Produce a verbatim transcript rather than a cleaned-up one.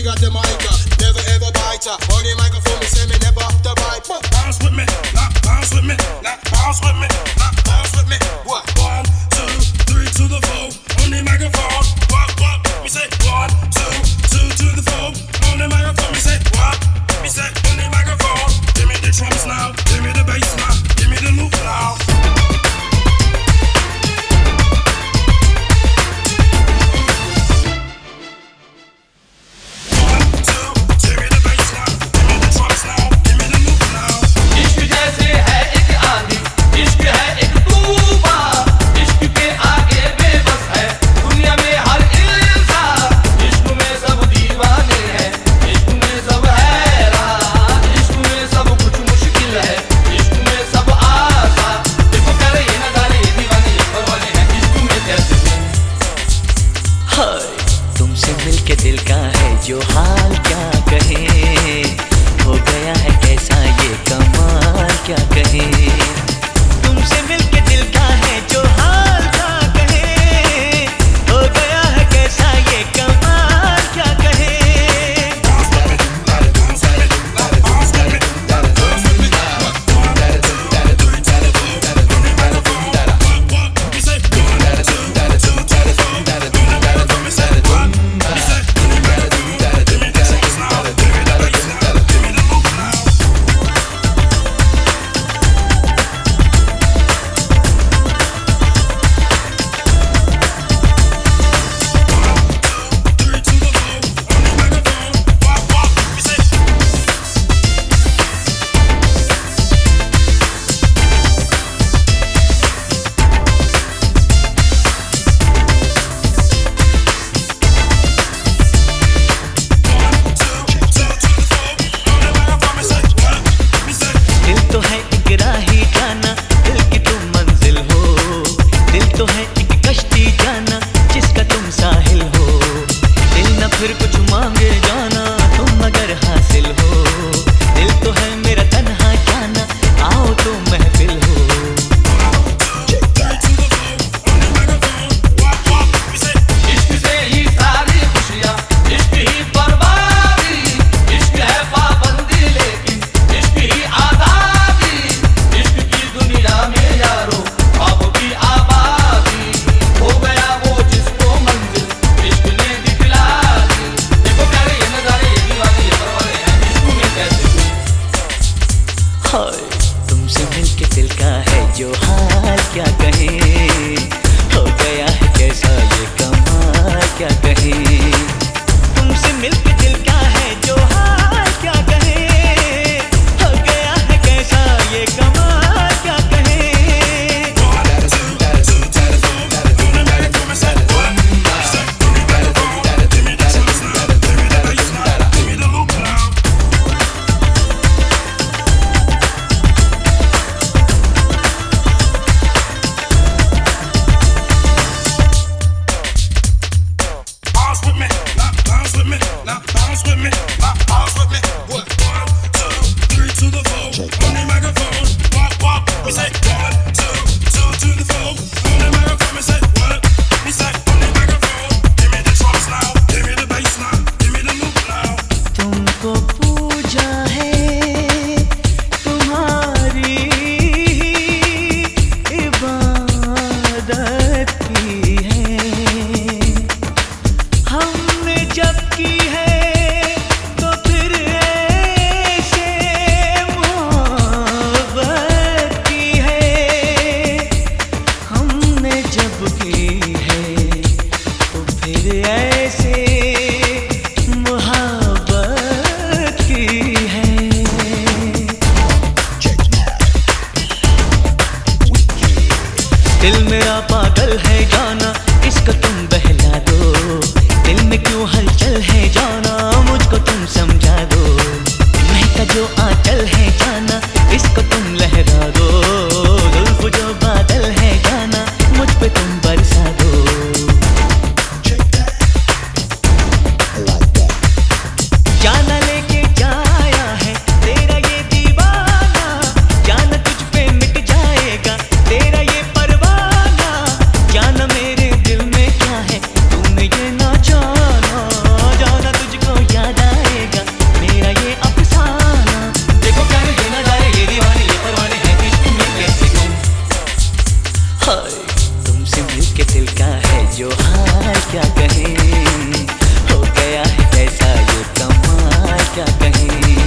me got the mic, never ever bite. On the microphone, me say me never the bite. Bounce with me, not bounce with me, not bounce with me, not bounce with me. What? One, two, three to the four. On the microphone, what, what? Me say one, two, two to the four. On the microphone, me say what? Me say on the microphone. Give me the drums now, give me the bass now, give me the loop now. जाना मेरे दिल में क्या है, तूने ये ना जाना, जाना तुझ जो हाय क्या कहें, हो गया है ऐसा ये कमाल क्या कहें।